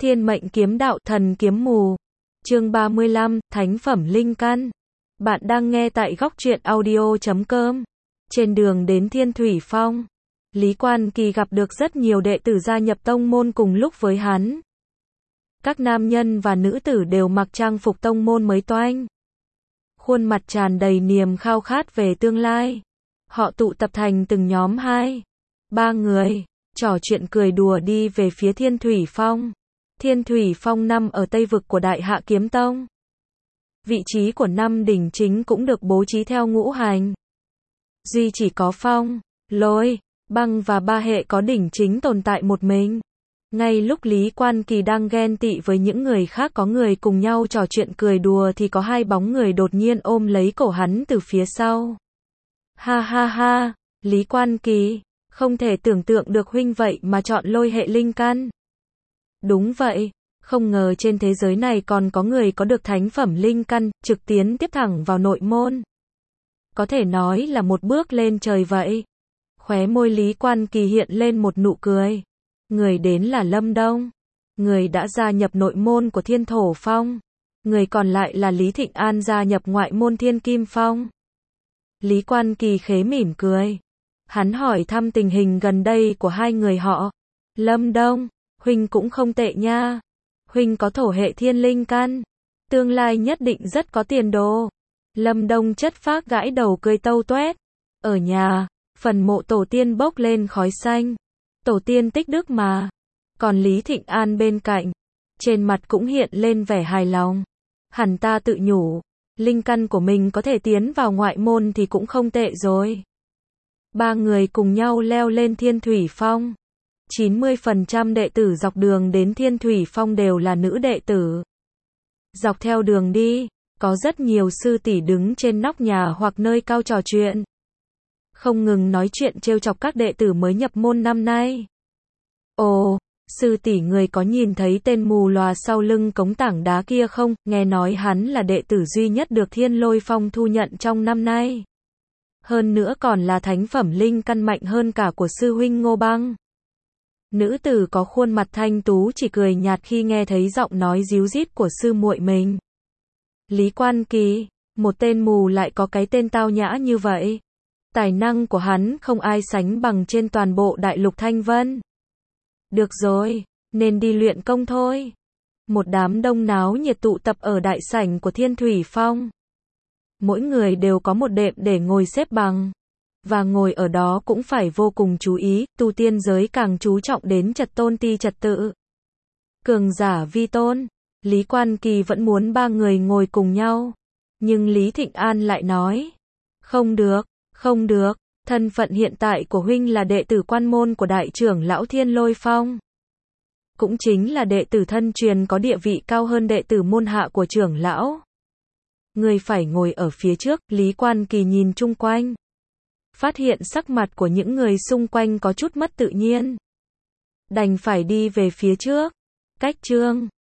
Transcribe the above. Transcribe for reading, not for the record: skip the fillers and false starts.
Thiên mệnh kiếm đạo thần kiếm mù. Chương 35, Thánh phẩm linh căn. Bạn đang nghe tại góc truyện audio.com. Trên đường đến Thiên Thủy Phong, Lý Quan Kỳ gặp được rất nhiều đệ tử gia nhập tông môn cùng lúc với hắn. Các nam nhân và nữ tử đều mặc trang phục tông môn mới toanh. Khuôn mặt tràn đầy niềm khao khát về tương lai. Họ tụ tập thành từng nhóm 2, 3 người, trò chuyện cười đùa đi về phía Thiên Thủy Phong. Thiên Thủy Phong nằm ở tây vực của Đại Hạ Kiếm Tông. Vị trí của 5 đỉnh chính cũng được bố trí theo ngũ hành. Duy chỉ có phong, lôi, băng và 3 hệ có đỉnh chính tồn tại một mình. Ngay lúc Lý Quan Kỳ đang ghen tị với những người khác có người cùng nhau trò chuyện cười đùa thì có 2 bóng người đột nhiên ôm lấy cổ hắn từ phía sau. Ha ha ha, Lý Quan Kỳ, không thể tưởng tượng được huynh vậy mà chọn lôi hệ linh căn. Đúng vậy, không ngờ trên thế giới này còn có người có được thánh phẩm linh căn, trực tiến tiếp thẳng vào nội môn. Có thể nói là một bước lên trời vậy. Khóe môi Lý Quan Kỳ hiện lên một nụ cười. Người đến là Lâm Đông. Người đã gia nhập nội môn của Thiên Thổ Phong. Người còn lại là Lý Thịnh An gia nhập ngoại môn Thiên Kim Phong. Lý Quan Kỳ khế mỉm cười. Hắn hỏi thăm tình hình gần đây của 2 người họ. Lâm Đông, huynh cũng không tệ nha. Huynh có thổ hệ thiên linh căn. Tương lai nhất định rất có tiền đồ. Lâm Đông chất phác gãi đầu cười tâu tuét. Ở nhà, phần mộ tổ tiên bốc lên khói xanh. Tổ tiên tích đức mà. Còn Lý Thịnh An bên cạnh, trên mặt cũng hiện lên vẻ hài lòng. Hắn ta tự nhủ, linh căn của mình có thể tiến vào ngoại môn thì cũng không tệ rồi. 3 người cùng nhau leo lên Thiên Thủy Phong. 90% đệ tử dọc đường đến Thiên Thủy Phong đều là nữ đệ tử. Dọc theo đường đi, có rất nhiều sư tỷ đứng trên nóc nhà hoặc nơi cao trò chuyện. Không ngừng nói chuyện trêu chọc các đệ tử mới nhập môn năm nay. Ồ, sư tỷ người có nhìn thấy tên mù lòa sau lưng cống tảng đá kia không? Nghe nói hắn là đệ tử duy nhất được Thiên Lôi Phong thu nhận trong năm nay. Hơn nữa còn là thánh phẩm linh căn mạnh hơn cả của sư huynh Ngô Băng. Nữ tử có khuôn mặt thanh tú chỉ cười nhạt khi nghe thấy giọng nói ríu rít của sư muội mình. Lý Quan Kỳ, một tên mù lại có cái tên tao nhã như vậy. Tài năng của hắn không ai sánh bằng trên toàn bộ đại lục Thanh Vân. Được rồi, nên đi luyện công thôi. Một đám đông náo nhiệt tụ tập ở đại sảnh của Thiên Thủy Phong. Mỗi người đều có một đệm để ngồi xếp bằng. Và ngồi ở đó cũng phải vô cùng chú ý, tu tiên giới càng chú trọng đến trật tôn ti trật tự. Cường giả vi tôn, Lý Quan Kỳ vẫn muốn 3 người ngồi cùng nhau. Nhưng Lý Thịnh An lại nói, không được, không được, thân phận hiện tại của huynh là đệ tử quan môn của đại trưởng lão Thiên Lôi Phong. Cũng chính là đệ tử thân truyền có địa vị cao hơn đệ tử môn hạ của trưởng lão. Người phải ngồi ở phía trước. Lý Quan Kỳ nhìn chung quanh, phát hiện sắc mặt của những người xung quanh có chút mất tự nhiên. Đành phải đi về phía trước. Cách chương